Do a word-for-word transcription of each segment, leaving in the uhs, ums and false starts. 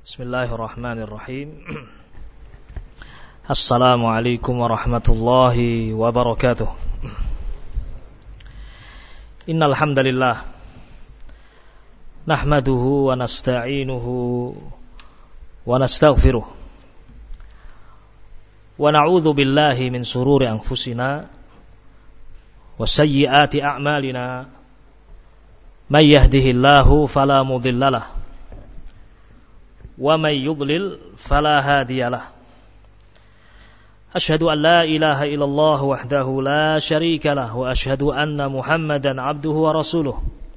Bismillahirrahmanirrahim. Assalamualaikum warahmatullahi wabarakatuh. Innal hamdalillah nahmaduhu wa nasta'inuhu wa nastaghfiruh wa na'udzu billahi min shururi anfusina wa sayyiati a'malina. May yahdihillahu fala mudhillalah wa may yudlil fala hadiyalah. Asyhadu an la ilaha illallah wahdahu la syarika lah wa asyhadu anna Muhammadan abduhu wa rasuluh.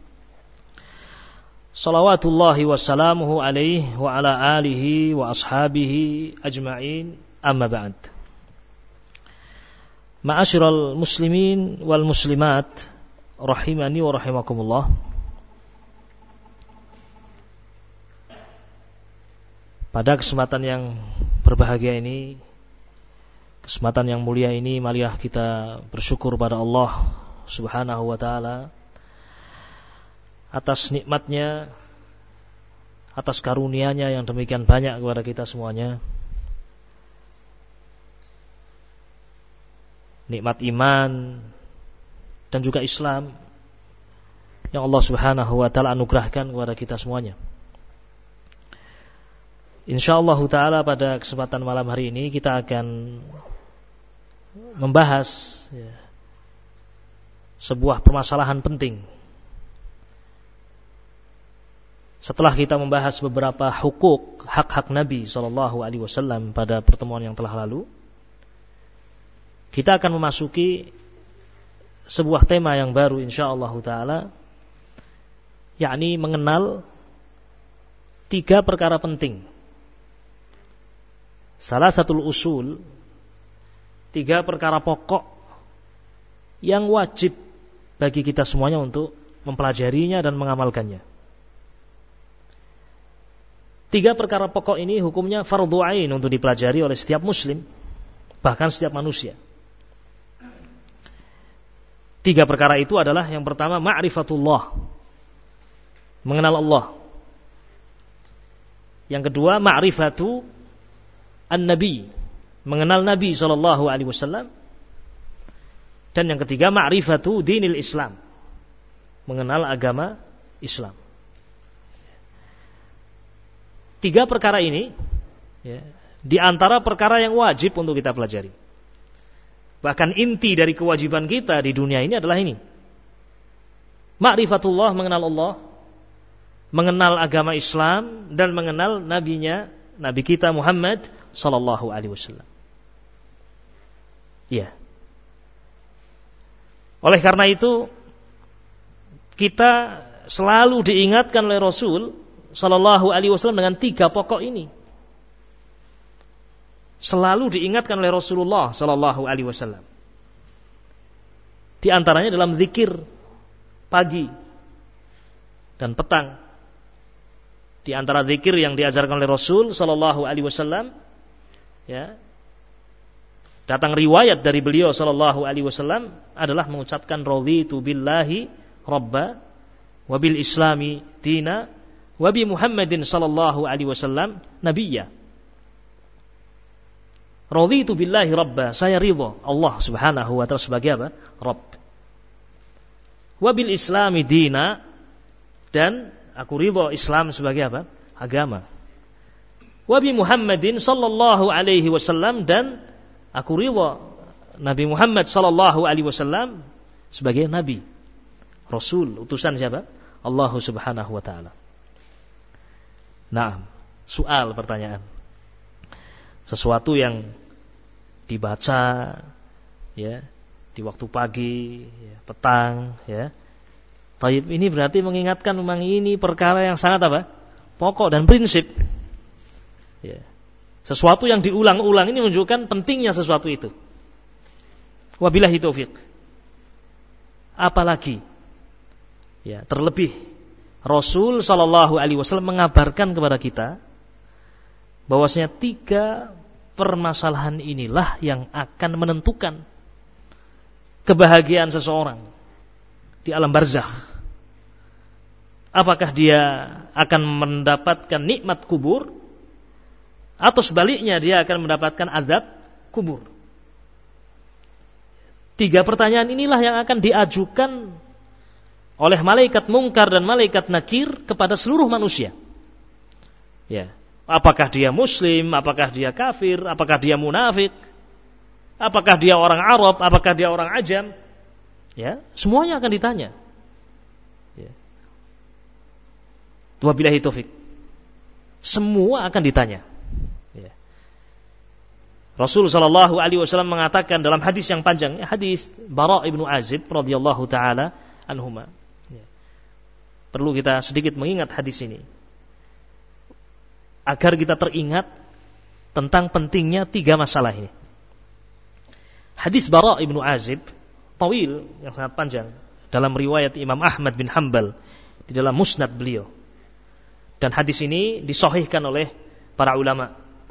Shalawatullahi wa salamuhu alaihi wa ala alihi wa ashabihi ajma'in. Amma ba'd. Ma'asyiral muslimin wal muslimat rahimani wa rahimakumullah. Pada kesempatan yang berbahagia ini, kesempatan yang mulia ini, marilah kita bersyukur pada Allah Subhanahu wa ta'ala atas nikmatnya, atas karunia-Nya yang demikian banyak kepada kita semuanya. Nikmat iman dan juga Islam yang Allah Subhanahu wa ta'ala anugerahkan kepada kita semuanya. InsyaAllah ta'ala pada kesempatan malam hari ini kita akan membahas ya, sebuah permasalahan penting. Setelah kita membahas beberapa hukuk, hak-hak Nabi shallallahu alaihi wasallam pada pertemuan yang telah lalu, kita akan memasuki sebuah tema yang baru insyaallah ta'ala, yakni mengenal tiga perkara penting. Salah satu usul, tiga perkara pokok yang wajib bagi kita semuanya untuk mempelajarinya dan mengamalkannya. Tiga perkara pokok ini hukumnya fardhu ain untuk dipelajari oleh setiap muslim, bahkan setiap manusia. Tiga perkara itu adalah yang pertama ma'rifatullah, mengenal Allah. Yang kedua ma'rifatu An-Nabi, mengenal Nabi sallallahu alaihi wasallam. Dan yang ketiga ma'rifatu dinil Islam, mengenal agama Islam. Tiga perkara ini ya, di antara perkara yang wajib untuk kita pelajari. Bahkan inti dari kewajiban kita di dunia ini adalah ini. Ma'rifatullah, mengenal Allah, mengenal agama Islam, dan mengenal nabinya, Nabi kita Muhammad sallallahu alaihi wasallam. Ya. Oleh karena itu kita selalu diingatkan oleh Rasul sallallahu alaihi wasallam dengan tiga pokok ini. Selalu diingatkan oleh Rasulullah sallallahu alaihi wasallam. Di antaranya dalam zikir pagi dan petang. Di antara zikir yang diajarkan oleh Rasul sallallahu alaihi wasallam, ya, datang riwayat dari beliau sallallahu alaihi wasallam adalah mengucapkan raditu billahi rabba wa bil islami dina wa bi Muhammadin sallallahu alaihi wasallam nabiyya. Raditu billahi rabba, saya ridha Allah Subhanahu wa ta'ala sebagai apa? Rabb. Wa bil islami dina, dan aku ridha Islam sebagai apa? Agama. Wa bi Muhammadin sallallahu alaihi wasallam, dan aku ridha Nabi Muhammad sallallahu alaihi wasallam sebagai nabi, rasul, utusan siapa? Allah Subhanahu wa taala. Nah, soal pertanyaan. Sesuatu yang dibaca ya di waktu pagi, ya, petang, ya. Taib, ini berarti mengingatkan memang ini perkara yang sangat apa? Pokok dan prinsip. Ya. Sesuatu yang diulang-ulang ini menunjukkan pentingnya sesuatu itu. Wabillahi taufiq. Apalagi ya, terlebih Rasul sallallahu alaihi wasallam mengabarkan kepada kita bahwasanya tiga permasalahan inilah yang akan menentukan kebahagiaan seseorang di alam barzakh. Apakah dia akan mendapatkan nikmat kubur atau sebaliknya dia akan mendapatkan azab kubur. Tiga pertanyaan inilah yang akan diajukan oleh malaikat mungkar dan malaikat nakir kepada seluruh manusia. Ya, apakah dia muslim, apakah dia kafir, apakah dia munafik, apakah dia orang Arab, apakah dia orang Ajam? Ya, semuanya akan ditanya. Ya. Wabillahi taufik. Semua akan ditanya. Ya. Rasul sallallahu alaihi wasallam mengatakan dalam hadis yang panjang, hadis Bara' ibnu Azib radhiyallahu taala anhuma. Ya. Perlu kita sedikit mengingat hadis ini agar kita teringat tentang pentingnya tiga masalah ini. Hadis Bara' ibnu Azib tawil yang sangat panjang dalam riwayat Imam Ahmad bin Hanbal di dalam musnad beliau. Dan hadis ini disahihkan oleh para ulama.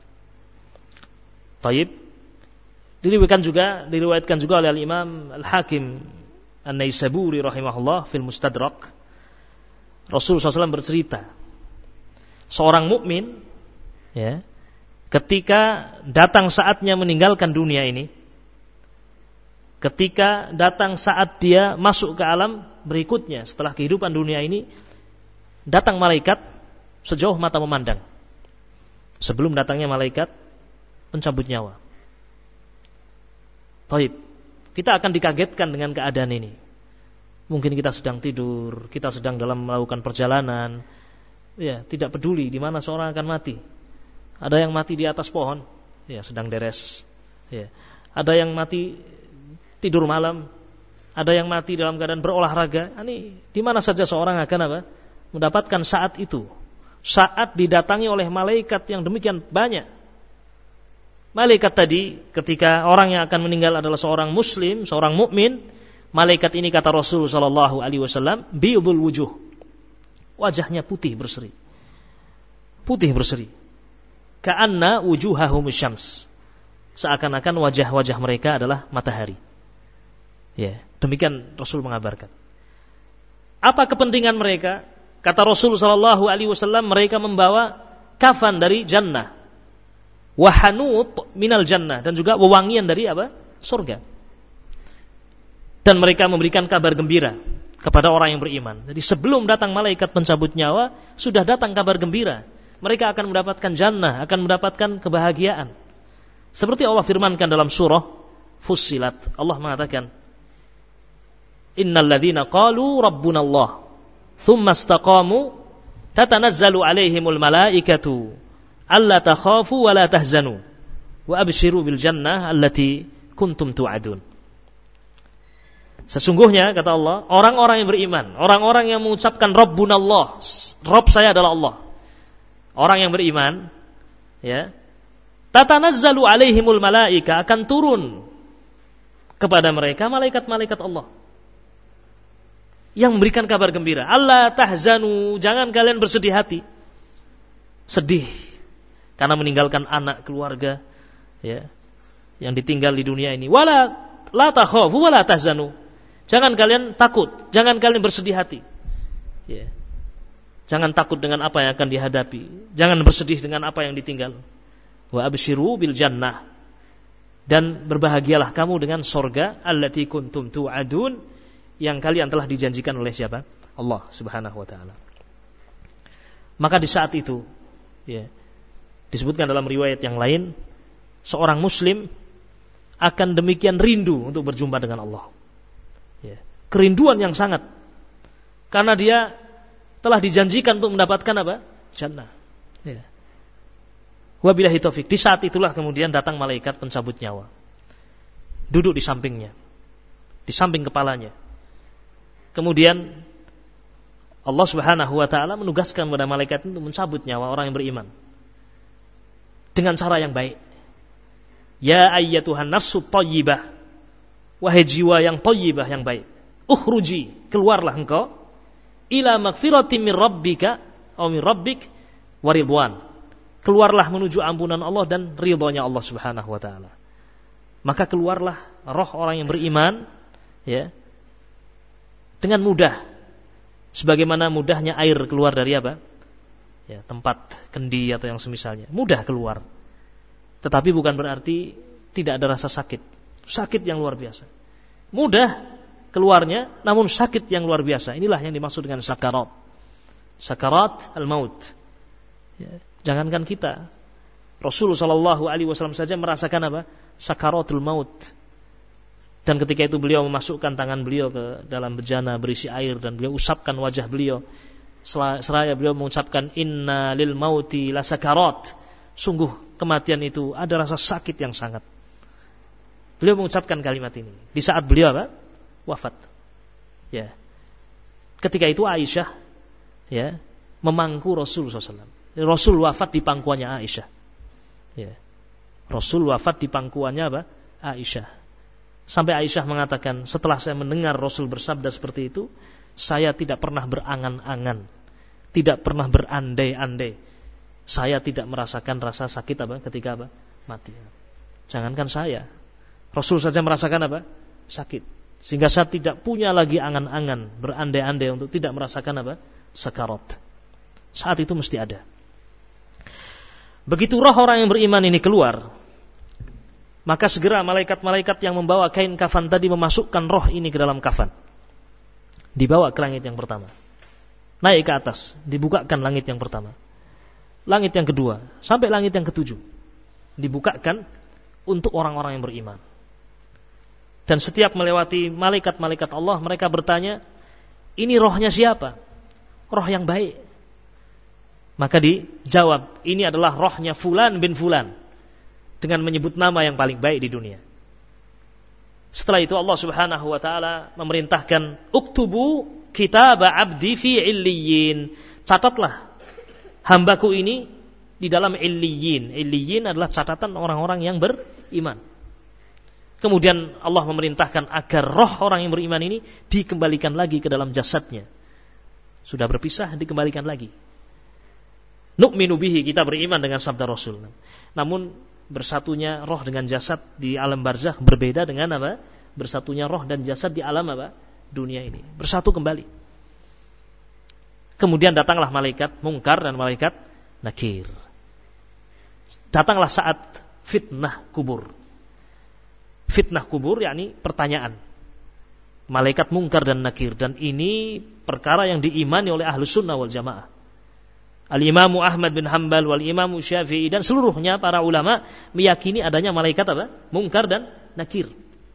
Taib diriwayatkan juga diriwayatkan juga oleh Imam Al-Hakim An-Naisaburi rahimahullah fil Mustadrak. Rasulullah shallallahu alaihi wasallam bercerita, seorang mukmin ya, ketika datang saatnya meninggalkan dunia ini, ketika datang saat dia masuk ke alam berikutnya setelah kehidupan dunia ini, datang malaikat sejauh mata memandang sebelum datangnya malaikat pencabut nyawa. Baik, kita akan dikagetkan dengan keadaan ini. Mungkin kita sedang tidur, kita sedang dalam melakukan perjalanan, ya, tidak peduli di mana seorang akan mati. Ada yang mati di atas pohon, ya, sedang deres. Ya. Ada yang mati tidur malam, ada yang mati dalam keadaan berolahraga. Ini di mana saja seorang akan apa? Mendapatkan saat itu. Saat didatangi oleh malaikat yang demikian banyak. Malaikat tadi ketika orang yang akan meninggal adalah seorang muslim, seorang mukmin, malaikat ini kata Rasul sallallahu alaihi wasallam, biyadul wujuh. Wajahnya putih berseri. Putih berseri. Ka'anna wujuhahum syams. Seakan-akan wajah-wajah mereka adalah matahari. Ya, demikian Rasul mengabarkan. Apa kepentingan mereka? Kata Rasul sallallahu alaihi wasallam, mereka membawa kafan dari jannah, wa hanut minal jannah, dan juga wewangian dari apa? Surga. Dan mereka memberikan kabar gembira kepada orang yang beriman. Jadi sebelum datang malaikat pencabut nyawa, sudah datang kabar gembira. Mereka akan mendapatkan jannah, akan mendapatkan kebahagiaan. Seperti Allah firmankan dalam surah Fussilat. Allah mengatakan, Innal ladzina qalu rabbunallah thumma istaqamu tatanazzalu alaihimul malaikatu alla takhafu wa la tahzanu wa abshiru bil jannah allati kuntum tu'adun. Sesungguhnya kata Allah, orang-orang yang beriman, orang-orang yang mengucapkan rabbunallah, Rabb saya adalah Allah. Orang yang beriman, ya, tatanazzalu alaihimul malaika, akan turun kepada mereka malaikat-malaikat Allah yang memberikan kabar gembira. Allah tahzanu, jangan kalian bersedih hati. Sedih karena meninggalkan anak, keluarga, ya, yang ditinggal di dunia ini. Wala la takhafu wala tahzanu. Jangan kalian takut, jangan kalian bersedih hati. Ya. Jangan takut dengan apa yang akan dihadapi. Jangan bersedih dengan apa yang ditinggal. Wa abshiru bil jannah. Dan berbahagialah kamu dengan sorga allati kuntum tu'adun, yang kalian telah dijanjikan oleh siapa? Allah Subhanahu wa taala. Maka di saat itu, ya, disebutkan dalam riwayat yang lain, seorang muslim akan demikian rindu untuk berjumpa dengan Allah. Ya, kerinduan yang sangat, karena dia telah dijanjikan untuk mendapatkan apa? Jannah. Ya. Wabillahi taufik. Di saat itulah kemudian datang malaikat pencabut nyawa, duduk di sampingnya, di samping kepalanya. Kemudian Allah Subhanahu wa taala menugaskan kepada malaikat itu mencabut nyawa orang yang beriman dengan cara yang baik. Ya ayyatuhan nafsut thayyibah, wahai jiwa yang thayyibah, yang baik, ukhruji, keluarlah engkau, ila magfiratin min rabbika aw min rabbik wa ridwan, keluarlah menuju ampunan Allah dan ridhonya Allah Subhanahu wa taala. Maka keluarlah roh orang yang beriman, ya, dengan mudah, sebagaimana mudahnya air keluar dari apa? ya, tempat kendi atau yang semisalnya, mudah keluar. Tetapi bukan berarti tidak ada rasa sakit. Sakit yang luar biasa. Mudah keluarnya, namun sakit yang luar biasa. Inilah yang dimaksud dengan sakarat. Sakarat al-maut. Ya, jangankan kita, Rasulullah shallallahu alaihi wasallam saja merasakan apa? Sakaratul maut. Dan ketika itu beliau memasukkan tangan beliau ke dalam bejana berisi air dan beliau usapkan wajah beliau. Seraya beliau mengucapkan inna lil mauti la sakarat. Sungguh kematian itu ada rasa sakit yang sangat. Beliau mengucapkan kalimat ini di saat beliau apa? Wafat. Ya. Ketika itu Aisyah ya memangku Rasul sallallahu alaihi wasallam. Rasul wafat di pangkuannya Aisyah. Ya. Rasul wafat di pangkuannya apa? Aisyah. Sampai Aisyah mengatakan, setelah saya mendengar Rasul bersabda seperti itu, saya tidak pernah berangan-angan, tidak pernah berandai-andai. Saya tidak merasakan rasa sakit apa ketika apa? Mati. Jangankan saya, Rasul saja merasakan apa? Sakit. Sehingga saya tidak punya lagi angan-angan, berandai-andai untuk tidak merasakan apa? Sakarat. Saat itu mesti ada. Begitu roh orang yang beriman ini keluar, maka segera malaikat-malaikat yang membawa kain kafan tadi memasukkan roh ini ke dalam kafan. Dibawa ke langit yang pertama. Naik ke atas, dibukakan langit yang pertama. Langit yang kedua, sampai langit yang ketujuh. Dibukakan untuk orang-orang yang beriman. Dan setiap melewati malaikat-malaikat Allah, mereka bertanya, ini rohnya siapa? Roh yang baik. Maka dijawab, ini adalah rohnya Fulan bin Fulan. Dengan menyebut nama yang paling baik di dunia. Setelah itu Allah subhanahu wa ta'ala memerintahkan, uktubu kitaba abdi fi illiyin. Catatlah hambaku ini di dalam illiyin. Illiyin adalah catatan orang-orang yang beriman. Kemudian Allah memerintahkan agar roh orang yang beriman ini dikembalikan lagi ke dalam jasadnya. Sudah berpisah, dikembalikan lagi. Nu'minu bihi, kita beriman dengan sabda Rasul. Namun bersatunya roh dengan jasad di alam barzakh berbeda dengan apa? Bersatunya roh dan jasad di alam apa? Dunia ini. Bersatu kembali. Kemudian datanglah malaikat Munkar dan malaikat Nakir. Datanglah saat fitnah kubur. Fitnah kubur yakni pertanyaan. Malaikat Munkar dan Nakir, dan ini perkara yang diimani oleh Ahlus Sunnah wal Jamaah. Al-Imamu Ahmad bin Hanbal wal Imamu Syafi'i dan seluruhnya para ulama meyakini adanya malaikat apa? Munkar dan Nakir.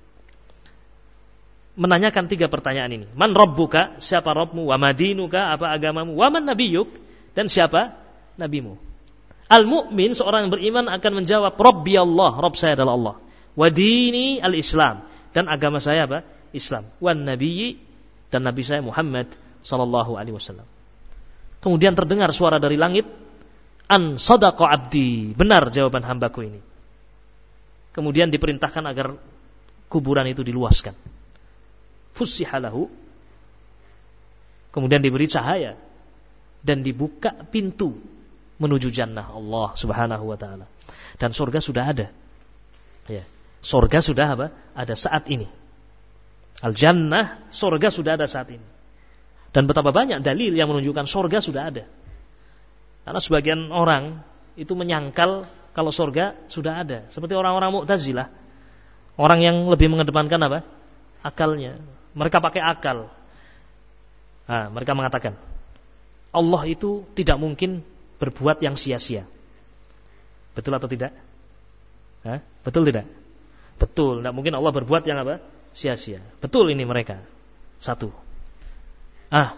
Menanyakan tiga pertanyaan ini. Man rabbuka? Siapa Rabbmu? Wa madinuka? Apa agamamu? Wa man nabiyyuk? Dan siapa nabimu? Al-mu'min, seorang yang beriman akan menjawab, Rabbi Allah, Rabb saya adalah Allah. Wa dini al-Islam, dan agama saya apa? Islam. Wa nabiyyi, dan nabi saya Muhammad sallallahu alaihi wasallam. Kemudian terdengar suara dari langit, an sadaqa abdi, benar jawaban hambaku ini. Kemudian diperintahkan agar kuburan itu diluaskan. Fussihalahu, kemudian diberi cahaya dan dibuka pintu menuju jannah Allah subhanahu wa ta'ala. Dan surga sudah ada. Ya, surga sudah apa? Ada saat ini. Al-jannah, surga sudah ada saat ini. Dan betapa banyak dalil yang menunjukkan surga sudah ada. Karena sebagian orang itu menyangkal kalau surga sudah ada. Seperti orang-orang Mu'tazilah. Orang yang lebih mengedepankan apa? Akalnya. Mereka pakai akal. Nah, mereka mengatakan, Allah itu tidak mungkin berbuat yang sia-sia. Betul atau tidak? Hah? Betul tidak? Betul. Tidak mungkin Allah berbuat yang apa? Sia-sia. Betul ini mereka. Satu. Ah,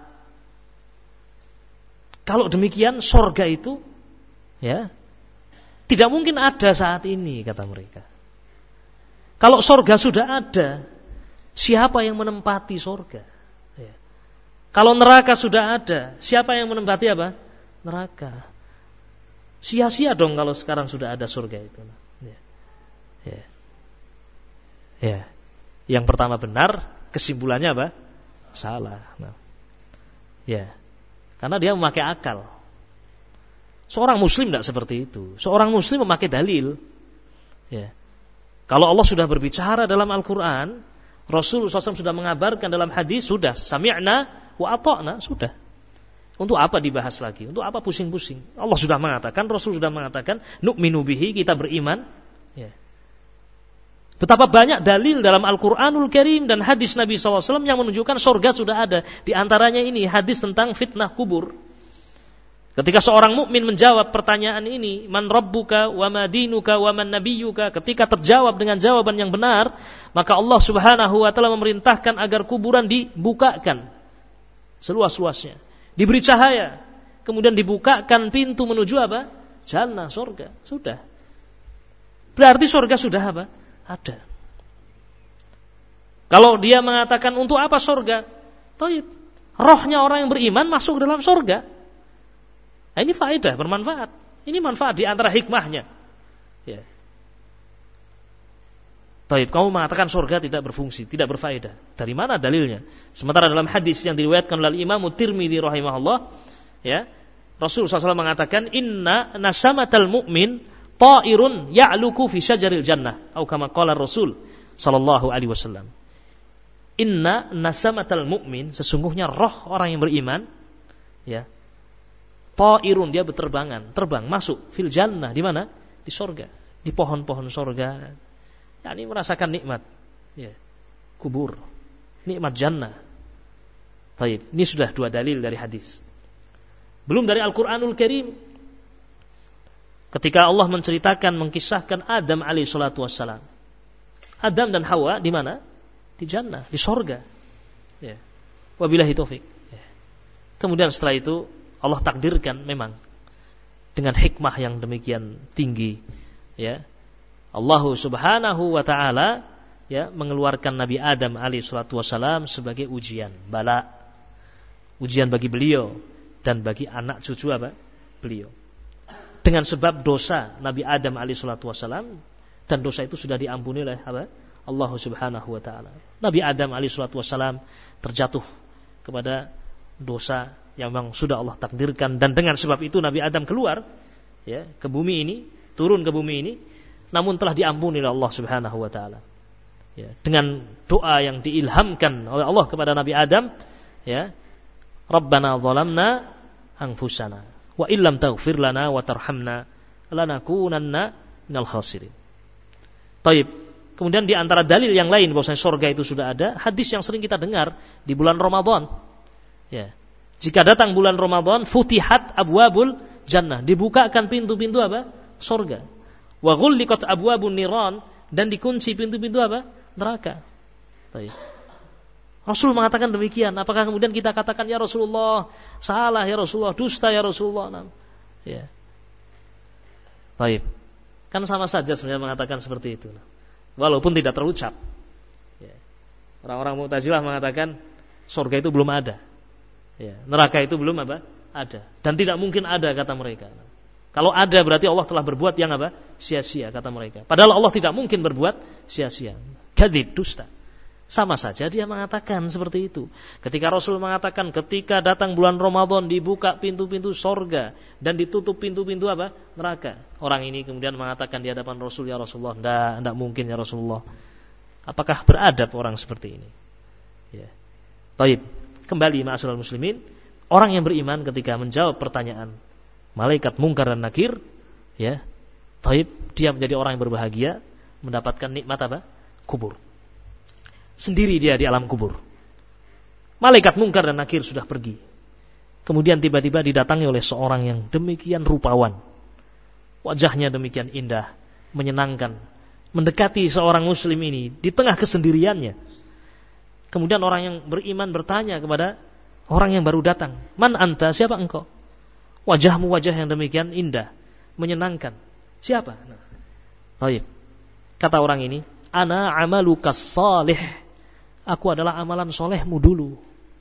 kalau demikian sorga itu, ya, tidak mungkin ada saat ini, kata mereka. Kalau sorga sudah ada, siapa yang menempati sorga? Ya. Kalau neraka sudah ada, siapa yang menempati apa? Neraka. Sia-sia dong kalau sekarang sudah ada surga itu. Ya. Ya. Ya. Yang pertama benar, kesimpulannya apa? Salah. Nah. Ya, karena dia memakai akal. Seorang muslim tidak seperti itu. Seorang muslim memakai dalil. Ya. Kalau Allah sudah berbicara dalam Al-Quran, Rasul shallallahu alaihi wasallam sudah mengabarkan dalam hadis, sudah sami'na wa ata'na, sudah. Untuk apa dibahas lagi? Untuk apa pusing-pusing? Allah sudah mengatakan, Rasul sudah mengatakan, nu'minu bihi, kita beriman. Ya. Betapa banyak dalil dalam Al-Quranul Karim dan hadis Nabi shallallahu alaihi wasallam yang menunjukkan surga sudah ada. Di antaranya ini hadis tentang fitnah kubur. Ketika seorang mukmin menjawab pertanyaan ini, man rabbuka wa ma dinuka wa man nabiyyuka, ketika terjawab dengan jawaban yang benar, maka Allah Subhanahu wa taala memerintahkan agar kuburan dibukakan seluas-luasnya, diberi cahaya, kemudian dibukakan pintu menuju apa? Jannah, surga. Sudah. Berarti surga sudah apa? Ada. Kalau dia mengatakan untuk apa surga? Thayyib. Rohnya orang yang beriman masuk dalam surga. Nah, ini faedah, bermanfaat. Ini manfaat di antara hikmahnya. Ya. Taib, kamu mengatakan surga tidak berfungsi, tidak berfaedah. Dari mana dalilnya? Sementara dalam hadis yang diriwayatkan oleh Imam Tirmidzi rahimahullah, ya, Rasul shallallahu alaihi wasallam mengatakan, inna nasamatal mu'min ta'irun ya'luku fi syajaril jannah. Atau kama qala Rasul sallallahu alaihi wasallam. Inna nasamatal mu'min, sesungguhnya roh orang yang beriman, ya, ta'irun, dia berterbangan, terbang masuk fil jannah, di mana? Di surga, di pohon-pohon surga. Ya, ini merasakan nikmat, ya, kubur, nikmat jannah. Taib. Ini sudah dua dalil dari hadis. Belum dari Al-Quranul Karim. Ketika Allah menceritakan, mengkisahkan Adam alaihi salatu wassalam. Adam dan Hawa di mana? Di jannah, di surga. Ya. Wabillahi taufik. Ya. Kemudian setelah itu Allah takdirkan memang dengan hikmah yang demikian tinggi, ya, Allah Subhanahu wa taala, ya, mengeluarkan Nabi Adam alaihi salatu wasalam sebagai ujian, bala, ujian bagi beliau dan bagi anak cucu apa? Beliau. Dengan sebab dosa Nabi Adam alaihi salatu wasalam, dan dosa itu sudah diampuni oleh apa? Allah Subhanahu wa taala. Nabi Adam alaihi salatu wasalam terjatuh kepada dosa yang memang sudah Allah takdirkan, dan dengan sebab itu Nabi Adam keluar, ya, ke bumi ini, turun ke bumi ini, namun telah diampuni oleh Allah Subhanahu wa taala. Ya, dengan doa yang diilhamkan oleh Allah kepada Nabi Adam, ya, Rabbana zalamna anfusana wa illam taghfir lana wa tarhamna lanakunanna minal khasirin. Taib. Kemudian di antara dalil yang lain bahwasanya surga itu sudah ada, hadis yang sering kita dengar di bulan Ramadan. Ya. Jika datang bulan Ramadan, futihat abwabul jannah, dibukakan pintu-pintu apa? Surga. Wa ghulliqat abwabun niran, dan dikunci pintu-pintu apa? Neraka. Baik. Rasul mengatakan demikian. Apakah kemudian kita katakan, ya Rasulullah, salah ya Rasulullah, dusta ya Rasulullah? Nah, ya. Baik. Kan sama saja sebenarnya mengatakan seperti itu. Walaupun tidak terucap. Ya. Orang-orang Mu'tazilah mengatakan surga itu belum ada. Ya. Neraka itu belum apa? Ada. Dan tidak mungkin ada, kata mereka. Kalau ada berarti Allah telah berbuat yang apa? Sia-sia, kata mereka. Padahal Allah tidak mungkin berbuat sia-sia. Kadzib, dusta. Sama saja dia mengatakan seperti itu. Ketika Rasul mengatakan ketika datang bulan Ramadan dibuka pintu-pintu sorga dan ditutup pintu-pintu apa? Neraka. Orang ini kemudian mengatakan di hadapan Rasul, ya Rasulullah, tidak, tidak mungkin ya Rasulullah. Apakah beradab orang seperti ini? Ya. Taib. Kembali ma'asyiral muslimin, orang yang beriman ketika menjawab pertanyaan malaikat Munkar dan Nakir, ya, taib, dia menjadi orang yang berbahagia, mendapatkan nikmat apa? Kubur. Sendiri dia di alam kubur. Malaikat Munkar dan Nakir sudah pergi. Kemudian tiba-tiba didatangi oleh seorang yang demikian rupawan. Wajahnya demikian indah, menyenangkan. Mendekati seorang muslim ini di tengah kesendiriannya. Kemudian orang yang beriman bertanya kepada orang yang baru datang, "Man anta? Siapa engkau? Wajahmu wajah yang demikian indah, menyenangkan. Siapa?" Nah, baik. Kata orang ini, "Ana amalukas salih." Aku adalah amalan solehmu dulu.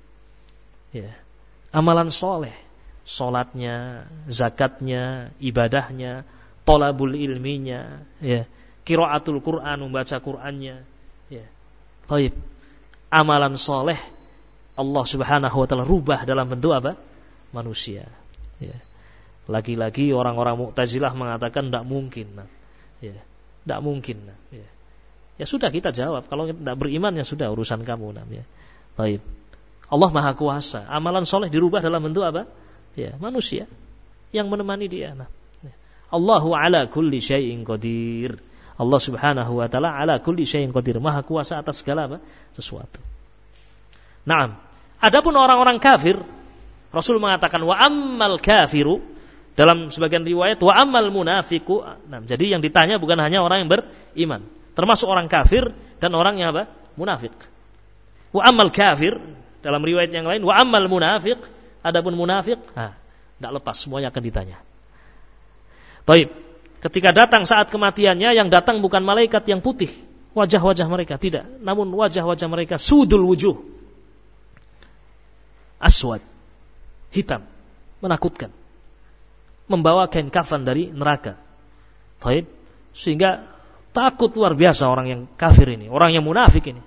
Ya. Amalan soleh. Salatnya, zakatnya, ibadahnya, thalabul ilminya, ya. Qiraatul Quran, membaca Qurannya. Ya. Baik. Amalan soleh Allah Subhanahu wa taala rubah dalam bentuk apa? Manusia. Ya. Lagi-lagi orang-orang Mu'tazilah mengatakan tidak mungkin. Nah. Ya. Tidak mungkin. Nah. Ya. Ya sudah, kita jawab, kalau tidak beriman ya sudah, urusan kamu. Nah. Ya. Baik. Allah Maha Kuasa. Amalan soleh dirubah dalam bentuk apa? Ya, manusia yang menemani dia. Nah, Allahu ala kulli syai'in qadir. Allah Subhanahu wa taala ala kulli syai'in qadir, maha kuasa atas segala apa? Sesuatu. Naam. Adapun orang-orang kafir, Rasul mengatakan wa ammal kafiru, dalam sebagian riwayat wa ammal munafiqu. Nah, jadi yang ditanya bukan hanya orang yang beriman, termasuk orang kafir dan orang yang apa? Munafik. Wa ammal kafir, dalam riwayat yang lain wa ammal munafiq, adapun munafik, ah, tidak lepas, semuanya akan ditanya. Baik, ketika datang saat kematiannya, yang datang bukan malaikat yang putih wajah-wajah mereka, tidak, namun wajah-wajah mereka sudul wujuh, aswad, hitam, menakutkan, membawa kain kafan dari neraka. Baik, sehingga takut luar biasa orang yang kafir ini, orang yang munafik ini.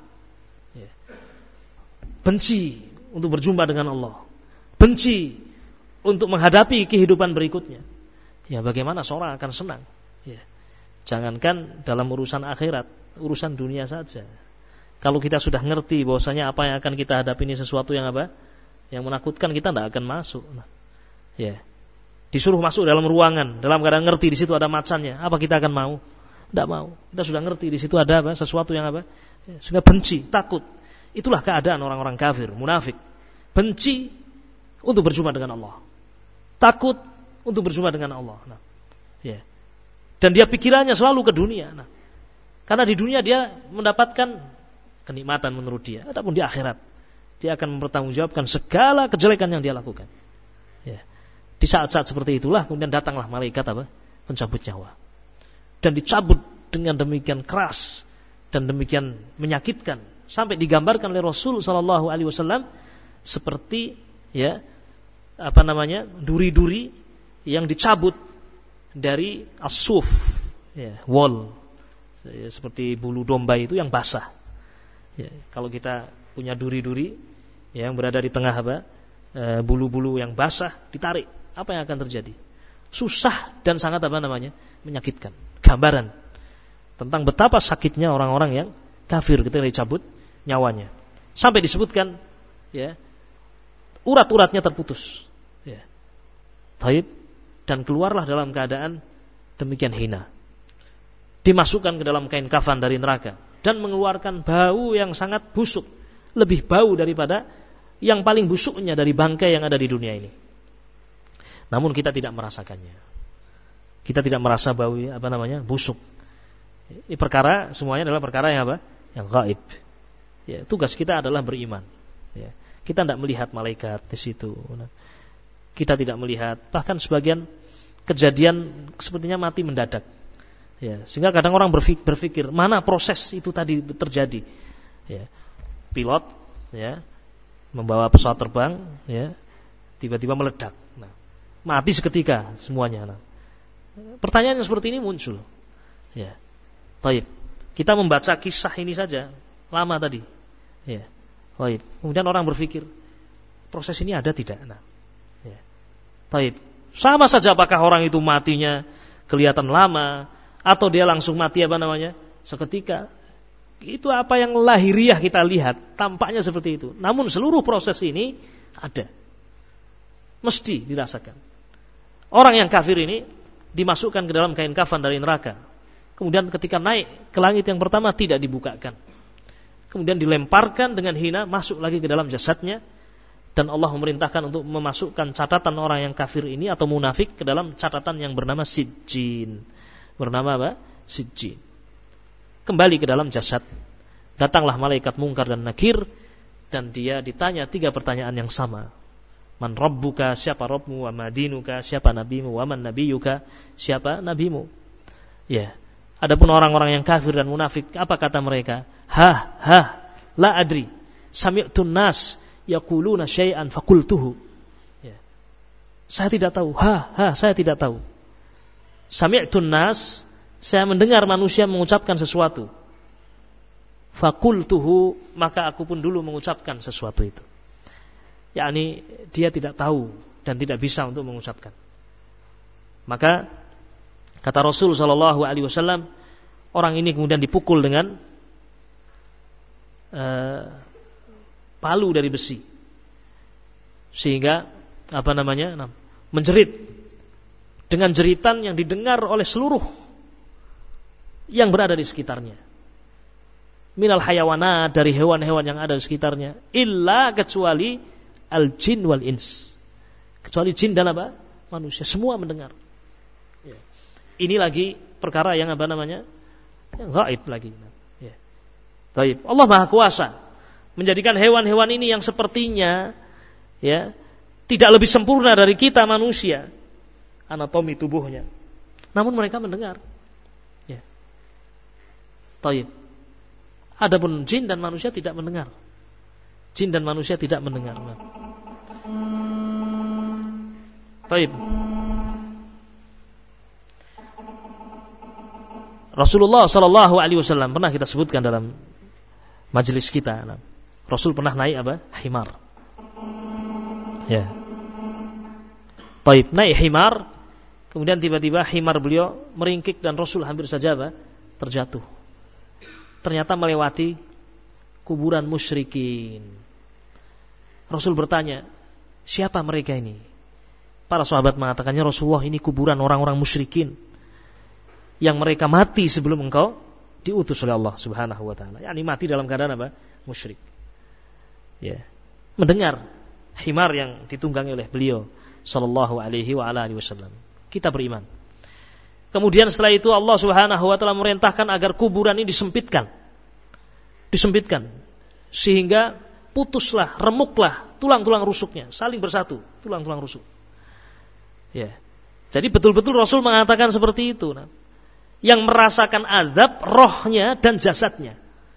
Benci untuk berjumpa dengan Allah, benci untuk menghadapi kehidupan berikutnya. Ya, bagaimana seorang akan senang? Ya. Jangankan dalam urusan akhirat, urusan dunia saja. Kalau kita sudah ngerti bahwasanya apa yang akan kita hadapi ini sesuatu yang apa? Yang menakutkan, kita tidak akan masuk. Nah, ya. Disuruh masuk dalam ruangan, dalam keadaan ngerti di situ ada macannya, apa kita akan mau? Tidak mau. Kita sudah ngerti di situ ada apa? Sesuatu yang apa? Ya, sehingga benci, takut. Itulah keadaan orang-orang kafir, munafik. Benci untuk berjumpa dengan Allah, takut untuk berjumpa dengan Allah. Nah, ya. Dan dia pikirannya selalu ke dunia. Nah, karena di dunia dia mendapatkan kenikmatan menurut dia. Adapun di akhirat, dia akan mempertanggungjawabkan segala kejelekan yang dia lakukan. Ya. Di saat-saat seperti itulah kemudian datanglah malaikat apa? Pencabut nyawa. Dan dicabut dengan demikian keras dan demikian menyakitkan, sampai digambarkan oleh Rasul sallallahu alaihi wasallam seperti ya apa namanya? duri-duri yang dicabut dari as-suf, ya, wool, ya, seperti bulu domba itu yang basah. Ya, kalau kita punya duri-duri yang berada di tengah apa? E, bulu-bulu yang basah ditarik, apa yang akan terjadi? Susah dan sangat apa namanya? menyakitkan. Gambaran tentang betapa sakitnya orang-orang yang kafir ketika dicabut nyawanya. Sampai disebutkan ya, urat-uratnya terputus. Ya. Taib, dan keluarlah dalam keadaan demikian hina. Dimasukkan ke dalam kain kafan dari neraka dan mengeluarkan bau yang sangat busuk, lebih bau daripada yang paling busuknya dari bangkai yang ada di dunia ini. Namun kita tidak merasakannya. Kita tidak merasa bau apa namanya? busuk. Ini perkara semuanya adalah perkara yang apa? Yang gaib. Ya, tugas kita adalah beriman. Ya. Kita tidak melihat malaikat di situ. Kita tidak melihat, bahkan sebagian kejadian sepertinya mati mendadak. Ya, sehingga kadang orang berpikir, berpikir mana proses itu tadi terjadi. Ya. Pilot, ya, membawa pesawat terbang, ya, tiba-tiba meledak. Nah, mati seketika semuanya. Nah, pertanyaan seperti ini muncul. Ya, baik. Kita membaca kisah ini saja lama tadi. Ya, baik. Kemudian orang berpikir proses ini ada tidak? Nah, ya. Baik. Sama saja apakah orang itu matinya kelihatan lama atau dia langsung mati apa namanya? seketika. Itu apa yang lahiriah kita lihat, tampaknya seperti itu. Namun seluruh proses ini ada. Mesti dirasakan. Orang yang kafir ini dimasukkan ke dalam kain kafan dari neraka. Kemudian ketika naik ke langit yang pertama tidak dibukakan. Kemudian dilemparkan dengan hina masuk lagi ke dalam jasadnya. Dan Allah memerintahkan untuk memasukkan catatan orang yang kafir ini atau munafik ke dalam catatan yang bernama Sijjin. Bernama apa? Sijjin. Kembali ke dalam jasad. Datanglah malaikat Munkar dan Nakir, dan dia ditanya tiga pertanyaan yang sama. Man rabbuka, siapa Rabbmu, wa madinuka, siapa nabimu, wa man nabiyuka, siapa nabimu. Ya. Adapun orang-orang yang kafir dan munafik, apa kata mereka? Ha, ha, la adri. Sami'tun nas yaquluna syai'an faqultuhu. Ya. Saya tidak tahu. Ha, ha, saya tidak tahu. Sami'tun nas, saya mendengar manusia mengucapkan sesuatu. Faqultuhu, maka aku pun dulu mengucapkan sesuatu itu. Yakni dia tidak tahu dan tidak bisa untuk mengucapkan. Maka kata Rasul sallallahu alaihi wasallam, orang ini kemudian dipukul dengan uh, palu dari besi, sehingga apa namanya? Nah, menjerit dengan jeritan yang didengar oleh seluruh yang berada di sekitarnya. Minal hayawana, dari hewan-hewan yang ada di sekitarnya, illa kecuali al jin wal ins. Kecuali jin dan apa? Manusia, semua mendengar. Ya. Ini lagi perkara yang apa namanya? Yang gaib lagi. Ya. Gaib. Allah Maha Kuasa menjadikan hewan-hewan ini yang sepertinya ya tidak lebih sempurna dari kita manusia anatomi tubuhnya, namun mereka mendengar. Ya. Taib. Adapun jin dan manusia tidak mendengar. Jin dan manusia tidak mendengar. Taib. Rasulullah sallallahu alaihi wasallam pernah kita sebutkan dalam majelis kita. Rasul pernah naik apa? Himar. Ya. Taib, naik himar. Kemudian tiba-tiba himar beliau meringkik dan Rasul hampir saja apa? Terjatuh. Ternyata melewati kuburan musyrikin. Rasul bertanya, siapa mereka ini? Para sahabat mengatakannya, Rasulullah, ini kuburan orang-orang musyrikin yang mereka mati sebelum engkau diutus oleh Allah Subhanahu wa taala. Yani mati dalam keadaan apa? Musyrik. Ya. Mendengar himar yang ditunggangi oleh beliau sallallahu alaihi wa ala alihi wasallam. Kita beriman. Kemudian setelah itu Allah Subhanahu wa taala merintahkan agar kuburan ini disempitkan. Disempitkan sehingga putuslah, remuklah tulang-tulang rusuknya, saling bersatu, tulang-tulang rusuk. Ya. Jadi betul-betul Rasul mengatakan seperti itu. Nah, yang merasakan azab rohnya dan jasadnya.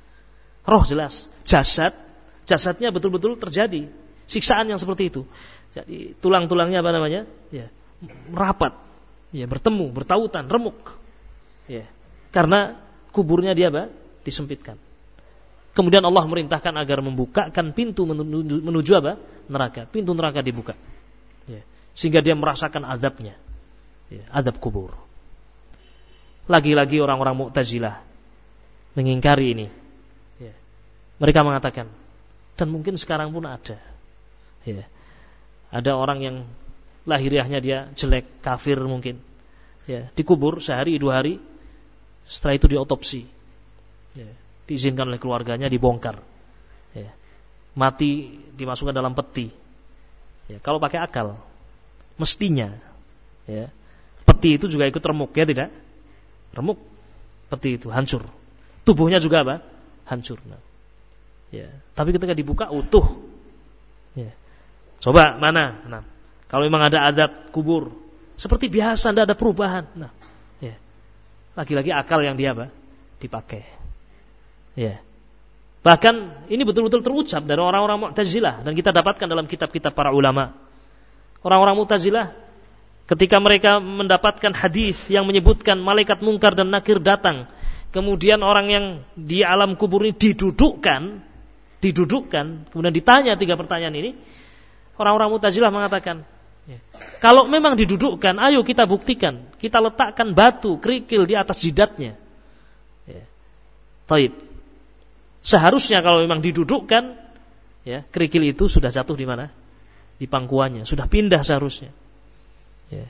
Roh jelas, jasad, jasadnya betul-betul terjadi siksaan yang seperti itu. Jadi tulang-tulangnya apa namanya? Ya, merapat, ya, bertemu, bertautan, remuk. Ya. Karena kuburnya dia apa? Disempitkan. Kemudian Allah merintahkan agar membukakan pintu menuju, menuju apa? Neraka. Pintu neraka dibuka. Ya. Sehingga dia merasakan azabnya. Ya, azab kubur. Lagi-lagi orang-orang Mu'tazilah mengingkari ini. Ya. Mereka mengatakan, dan mungkin sekarang pun ada. Ya. Ada orang yang lahiriahnya dia jelek, kafir mungkin. Ya, dikubur sehari dua hari, setelah itu diotopsi. Ya. Diizinkan oleh keluarganya, dibongkar. Ya. Mati dimasukkan dalam peti. Ya. Kalau pakai akal, mestinya ya, peti itu juga ikut remuk, ya tidak? Remuk, peti itu hancur. Tubuhnya juga apa? Hancur. Nah. Ya. Tapi ketika dibuka utuh. Ya. Coba mana? Nah. Kalau memang ada azab kubur, seperti biasa, tidak ada perubahan. Nah. Ya. Lagi-lagi akal yang dia apa? Dipakai. Ya. Bahkan ini betul-betul terucap dari orang-orang Mu'tazilah dan kita dapatkan dalam kitab-kitab para ulama. Orang-orang Mu'tazilah ketika mereka mendapatkan hadis yang menyebutkan malaikat mungkar dan nakir datang, kemudian orang yang di alam kubur ini didudukkan, didudukkan, kemudian ditanya tiga pertanyaan ini, orang-orang Mu'tazilah mengatakan, ya, kalau memang didudukkan, ayo kita buktikan, kita letakkan batu, kerikil di atas jidatnya. Ya. Taib. Seharusnya kalau memang didudukkan, ya, kerikil itu sudah jatuh di mana? Di pangkuannya, sudah pindah seharusnya. Ya.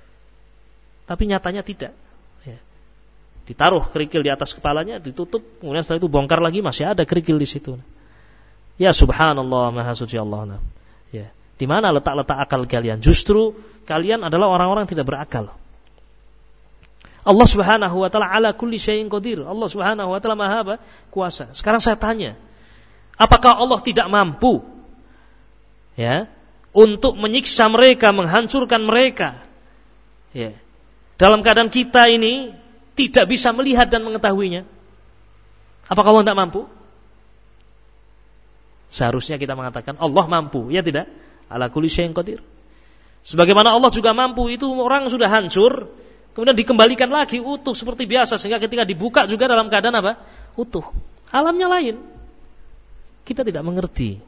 Tapi nyatanya tidak. Ya. Ditaruh kerikil di atas kepalanya, ditutup, kemudian setelah itu bongkar lagi, masih ada kerikil di situ. Ya subhanallah, maha suci Allah. Ya. Di mana letak-letak akal kalian? Justru kalian adalah orang-orang yang tidak berakal. Allah Subhanahu wa taala ala kulli syai'in qadir. Allah Subhanahu wa taala Maha apa? Kuasa. Sekarang saya tanya, apakah Allah tidak mampu ya untuk menyiksa mereka, menghancurkan mereka? Ya. Dalam keadaan kita ini tidak bisa melihat dan mengetahuinya. Apakah Allah tidak mampu? Seharusnya kita mengatakan Allah mampu, ya tidak? Ala kulli syai'in qadir. Sebagaimana Allah juga mampu, itu orang sudah hancur, kemudian dikembalikan lagi utuh seperti biasa, sehingga ketika dibuka juga dalam keadaan apa? Utuh. Alamnya lain. Kita tidak mengerti.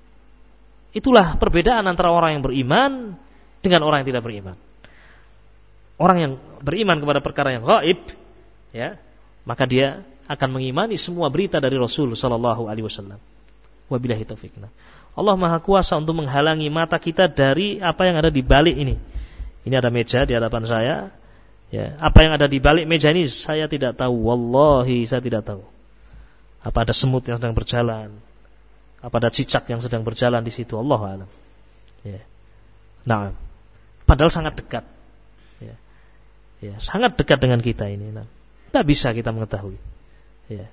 Itulah perbedaan antara orang yang beriman dengan orang yang tidak beriman. Orang yang beriman kepada perkara yang gaib, ya, maka dia akan mengimani semua berita dari Rasul sallallahu alaihi wasallam. Wabillahi taufiq. Allah Maha Kuasa untuk menghalangi mata kita dari apa yang ada di balik ini. Ini ada meja di hadapan saya. Ya, apa yang ada di balik meja ini saya tidak tahu. Wallahi saya tidak tahu. Apa ada semut yang sedang berjalan? Apa ada cicak yang sedang berjalan di situ? Allahu a'lam. Ya. Nah, padahal sangat dekat. Ya. Ya, sangat dekat dengan kita ini. Nah, tidak bisa kita mengetahui. Ya.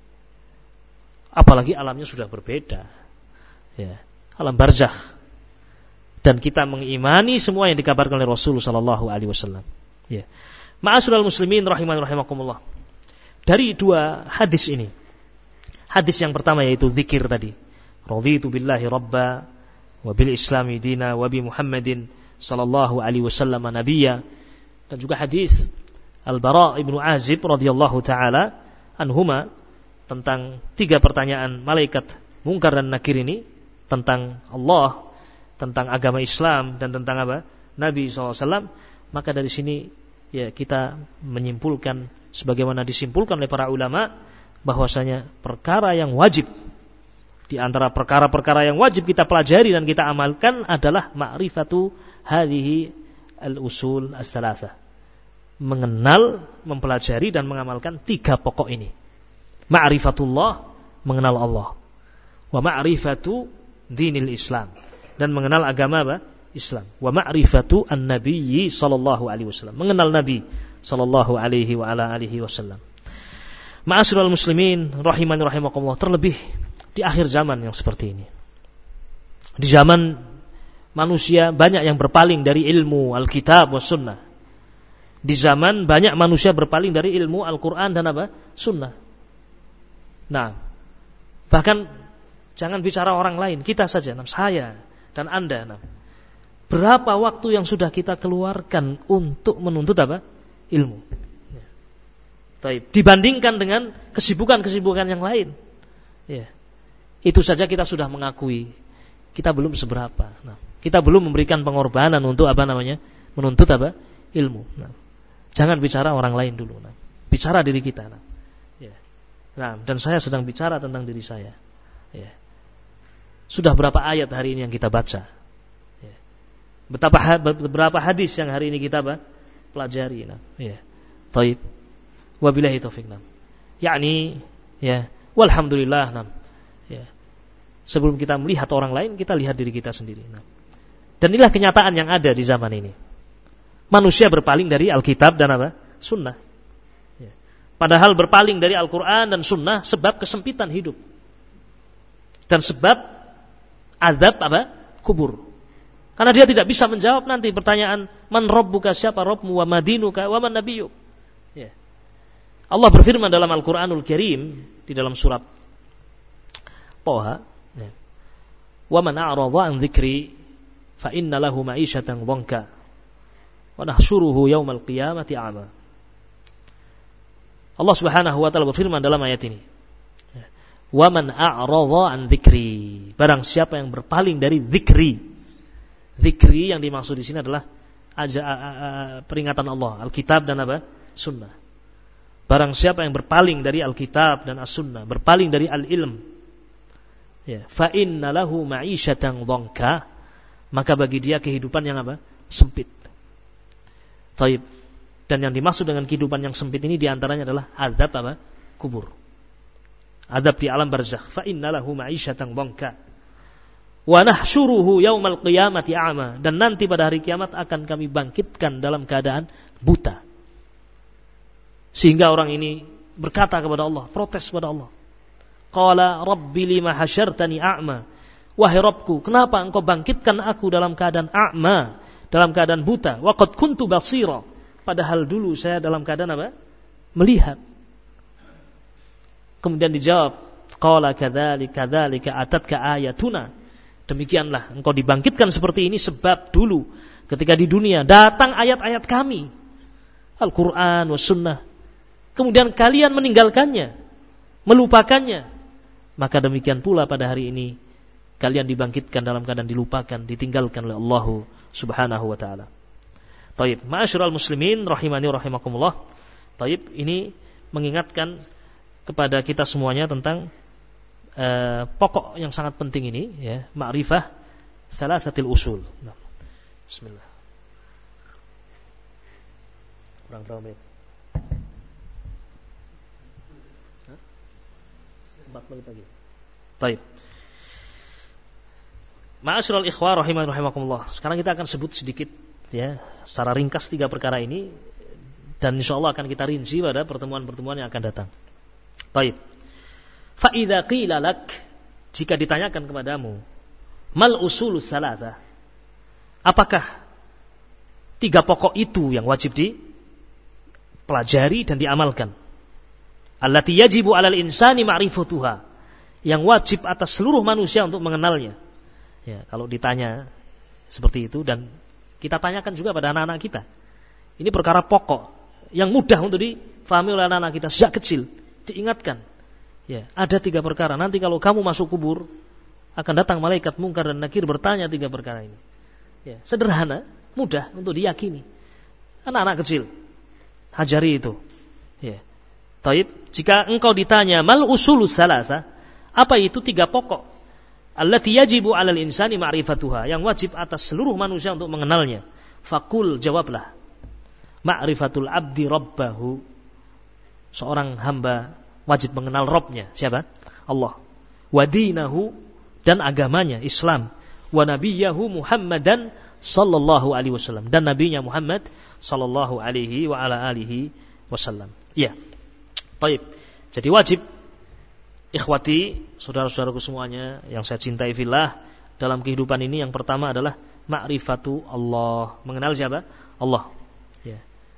Apalagi alamnya sudah berbeda. Ya. Alam barzakh. Dan kita mengimani semua yang dikabarkan oleh Rasul sallallahu alaihi wasallam. Ya. Ma'asyiral muslimin rahiman rahimakumullah. Dari dua hadis ini. Hadis yang pertama yaitu zikir tadi. Raditu billahi rabba wa bil islami dina wa bi Muhammadin sallallahu alaihi wasallam nabiyya. Dan juga hadis Al-Bara' ibnu Azib radhiyallahu taala anhuma tentang tiga pertanyaan malaikat Munkar dan Nakir ini tentang Allah, tentang agama Islam dan tentang apa? Nabi sallallahu alaihi wasallam. Maka dari sini ya kita menyimpulkan sebagaimana disimpulkan oleh para ulama bahwasanya perkara yang wajib di antara perkara-perkara yang wajib kita pelajari dan kita amalkan adalah ma'rifatu hadhihi al-usul as-salasah. Mengenal, mempelajari dan mengamalkan tiga pokok ini. Ma'rifatullah, mengenal Allah. Wa ma'rifatu dinil Islam, dan mengenal agama apa? Islam. Wa ma'rifatu an-nabiyyi sallallahu alaihi wasallam, mengenal Nabi sallallahu alaihi wa ala alihi wasallam. Ma'asyiral muslimin rahimani rahimakumullah, terlebih di akhir zaman yang seperti ini. Di zaman manusia banyak yang berpaling dari ilmu Alkitab was sunnah. Di zaman banyak manusia berpaling dari ilmu Al-Quran dan apa? Sunnah. Nah, bahkan jangan bicara orang lain, kita saja, nah, saya dan Anda. Nah, berapa waktu yang sudah kita keluarkan untuk menuntut apa? Ilmu. Ya. Taib. Dibandingkan dengan kesibukan-kesibukan yang lain. Ya. Itu saja kita sudah mengakui kita belum seberapa. Nah, kita belum memberikan pengorbanan untuk apa namanya? Menuntut apa? Ilmu. Nah, jangan bicara orang lain dulu. Nah, bicara diri kita. Nah, ya. Nah, dan saya sedang bicara tentang diri saya. Ya. Sudah berapa ayat hari ini yang kita baca? Ya. Betapa berapa hadis yang hari ini kita apa? Pelajari. Nah, ya. Taib. Wabillahi taufiq. Nah. Yakni, ya, walhamdulillah. Nah. Ya. Sebelum kita melihat orang lain, kita lihat diri kita sendiri. Nah. Dan inilah kenyataan yang ada di zaman ini. Manusia berpaling dari Alkitab dan apa? Sunnah. Ya. Padahal berpaling dari Al-Quran dan Sunnah sebab kesempitan hidup. Dan sebab azab apa? Kubur. Karena dia tidak bisa menjawab nanti pertanyaan, man rabbuka, siapa Rabbmu, wa madinuka, wa man nabiyuk. Ya. Allah berfirman dalam Al-Quranul Karim di dalam surat Toha, ya. Wa man a'radha an dzikri fa inna lahu ma'isyatan dhanka wa nahsyuruhu yaumal qiyamati a'ma. Allah Subhanahu wa taala berfirman dalam ayat ini, ya. Wa man a'radha an dzikri, barang siapa yang berpaling dari zikri. Zikri yang dimaksud di sini adalah aja, a, a, a, peringatan Allah, Alkitab dan apa? Sunnah. Barang siapa yang berpaling dari Alkitab dan As-Sunnah, berpaling dari al-ilm, ya, fa inna lahu ma'isyatan dhanka, maka bagi dia kehidupan yang apa? Sempit. Taib. Dan yang dimaksud dengan kehidupan yang sempit ini diantaranya adalah azab apa? Kubur. Azab di alam barzakh. Fa inna lahu ma'isyatan dhanka wa nahsyuruhu yaumal qiyamati a'ma, dan nanti pada hari kiamat akan kami bangkitkan dalam keadaan buta. Sehingga orang ini berkata kepada Allah, protes kepada Allah. Qala rabbi lima hasyartani a'ma, wahai Rabbku, kenapa engkau bangkitkan aku dalam keadaan a'ma, dalam keadaan buta? Wa qad kuntu basira, padahal dulu saya dalam keadaan apa? Melihat. Kemudian dijawab, qala kadzalika kadzalika atatka ayatuna, demikianlah engkau dibangkitkan seperti ini sebab dulu ketika di dunia datang ayat-ayat kami, Al-Quran was sunnah, kemudian kalian meninggalkannya, melupakannya. Maka demikian pula pada hari ini kalian dibangkitkan dalam keadaan dilupakan, ditinggalkan oleh Allah Subhanahu wa taala. Taib, ma'asyiral muslimin rahimani rahimakumullah. Taib, ini mengingatkan kepada kita semuanya tentang uh, pokok yang sangat penting ini, ya, ma'rifah salasatil usul. Nah, bismillah. Kurang berapa menit? empat menit lagi. Baik. Ma'asyiral ikhwah rahiman rahimakumullah. Sekarang kita akan sebut sedikit, ya, secara ringkas tiga perkara ini, dan insyaallah akan kita rinci pada pertemuan-pertemuan yang akan datang. Baik. Fa idza qila lak, jika ditanyakan kepadamu, mal usulus salasa, apakah tiga pokok itu yang wajib dipelajari dan diamalkan? Allati yajibu 'alal insani ma'rifatuha, yang wajib atas seluruh manusia untuk mengenalnya. Ya, kalau ditanya seperti itu, dan kita tanyakan juga pada anak-anak kita. Ini perkara pokok yang mudah untuk difahami oleh anak-anak kita sejak kecil, diingatkan. Ya, ada tiga perkara. Nanti kalau kamu masuk kubur, akan datang malaikat Munkar dan Nakir bertanya tiga perkara ini. Ya, sederhana, mudah untuk diyakini. Anak-anak kecil, hajari itu. Ya. Taib, jika engkau ditanya mal usulus salasa, apa itu tiga pokok? Allati yajibu 'alal insani ma'rifatuha, yang wajib atas seluruh manusia untuk mengenalnya. Fakul, jawablah. Ma'rifatul abdi rabbahu, seorang hamba wajib mengenal Rabbnya. Siapa? Allah. Wa dinahu, dan agamanya Islam. Wa nabiyyahu Muhammadan sallallahu alaihi wasallam, dan nabinya Muhammad sallallahu alaihi wa ala alihi wasallam. Ya. Baik. Jadi wajib, ikhwati, saudara-saudaraku semuanya yang saya cintai fillah, dalam kehidupan ini yang pertama adalah ma'rifatu Allah. Mengenal siapa? Allah. Ya.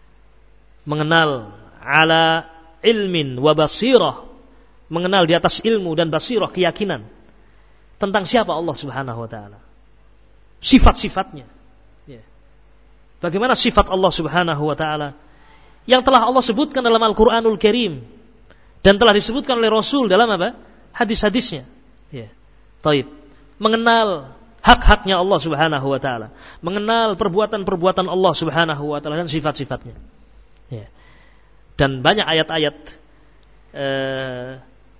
Mengenal ala ilmin wa basirah, mengenal di atas ilmu dan basirah, keyakinan tentang siapa Allah Subhanahu wa taala. Sifat-sifatnya. Ya. Bagaimana sifat Allah Subhanahu wa taala yang telah Allah sebutkan dalam Al-Qur'anul Karim dan telah disebutkan oleh Rasul dalam apa? Hadis-hadisnya. Ya. Taib. Mengenal hak-haknya Allah Subhanahu wa taala, mengenal perbuatan-perbuatan Allah Subhanahu wa taala dan sifat-sifatnya. Ya. Dan banyak ayat-ayat eh,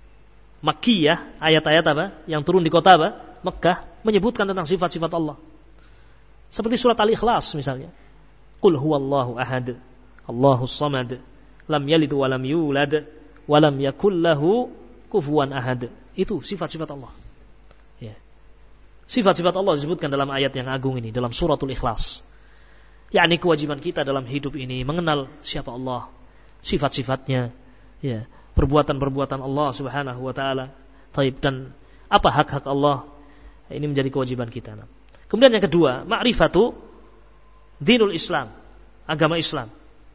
Makkiyah, ayat-ayat apa? Yang turun di kota apa? Mekkah, menyebutkan tentang sifat-sifat Allah. Seperti surat Al-Ikhlas misalnya. Qul huwallahu ahad, Allahus samad, lam yalid wa lam yulad, wa lam yakul lahu kufuwan ahad. Itu sifat-sifat Allah. Ya. Sifat-sifat Allah disebutkan dalam ayat yang agung ini, dalam suratul Ikhlas. yakni kewajiban kita dalam hidup ini mengenal siapa Allah, sifat-sifatnya, ya, perbuatan-perbuatan Allah Subhanahu wa taala, taib, dan apa hak-hak Allah. Ini menjadi kewajiban kita. Kemudian yang kedua, ma'rifatu dinul Islam, agama Islam.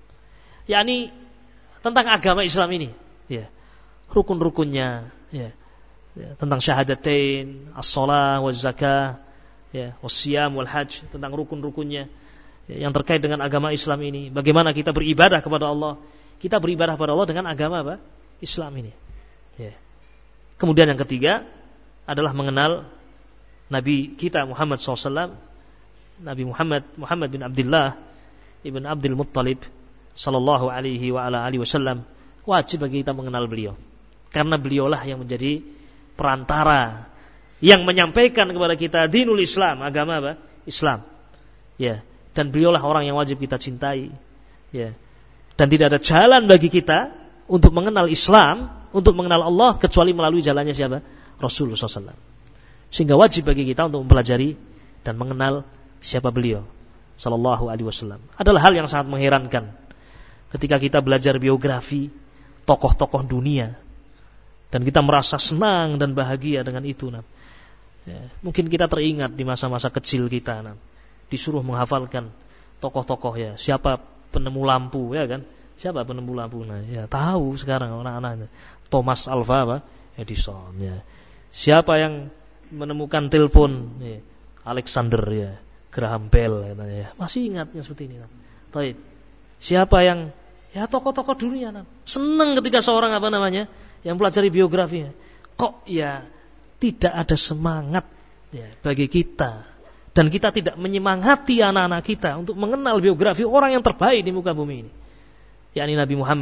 Yakni tentang agama Islam ini, ya, rukun-rukunnya, ya, ya, tentang syahadatain, as-shalah, waz-zakah, ya, was-siyam wal-hajj, tentang rukun-rukunnya, ya, yang terkait dengan agama Islam ini. Bagaimana kita beribadah kepada Allah? Kita beribadah kepada Allah dengan agama apa? Islam ini. Ya. Kemudian yang ketiga adalah mengenal Nabi kita Muhammad shallallahu alaihi wasallam, Nabi Muhammad Muhammad bin Abdullah ibn Abdul Muttalib sallallahu alaihi wa ala alihi wasallam. Wajib bagi kita mengenal beliau, karena beliaulah yang menjadi perantara yang menyampaikan kepada kita dinul Islam, agama apa? Islam. Ya, dan beliaulah orang yang wajib kita cintai. Ya. Dan tidak ada jalan bagi kita untuk mengenal Islam, untuk mengenal Allah, kecuali melalui jalannya siapa? Rasulullah shallallahu alaihi wasallam. Sehingga wajib bagi kita untuk mempelajari dan mengenal siapa beliau sallallahu alaihi wasallam. Adalah hal yang sangat mengherankan ketika kita belajar biografi tokoh-tokoh dunia dan kita merasa senang dan bahagia dengan itu. Nah. Ya, mungkin kita teringat di masa-masa kecil kita, nah, disuruh menghafalkan tokoh-tokoh, ya, siapa penemu lampu, ya kan? Siapa penemu lampu? Nah, ya tahu sekarang anak-anak. Thomas Alva Edison, ya. Siapa yang menemukan telepon? Ya, Alexander, ya. Graham Bell, katanya, ya. Masih ingatnya seperti ini. Nah. Taib. Siapa yang, ya, tokoh-tokoh dunia, nah. Senang ketika seorang apa namanya yang pelajari biografinya. Kok ya tidak ada semangat, ya, bagi kita, dan kita tidak menyemangati anak-anak kita untuk mengenal biografi orang yang terbaik di muka bumi ini, yakni Nabi Muhammad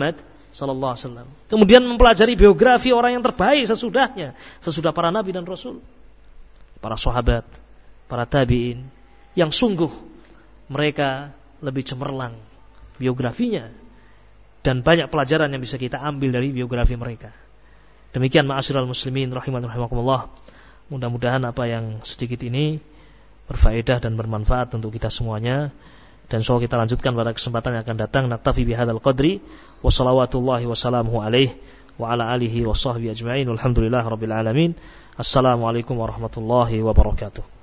sallallahu alaihi wasallam. Kemudian mempelajari biografi orang yang terbaik sesudahnya, sesudah para nabi dan rasul. Para sahabat, para tabi'in yang sungguh mereka lebih cemerlang biografinya dan banyak pelajaran yang bisa kita ambil dari biografi mereka. Demikian ma'asyiral muslimin rahiman rahimakumullah. Mudah-mudahan apa yang sedikit ini berfaedah dan bermanfaat untuk kita semuanya. Dan insyaallah kita lanjutkan pada kesempatan yang akan datang. Naktafi bihadzal qadri wa salawatullahi wa salamuhu alaihi wa ala alihi wa sahbihi ajma'in. Walhamdulillahirabbil alamin. Assalamualaikum warahmatullahi wabarakatuh.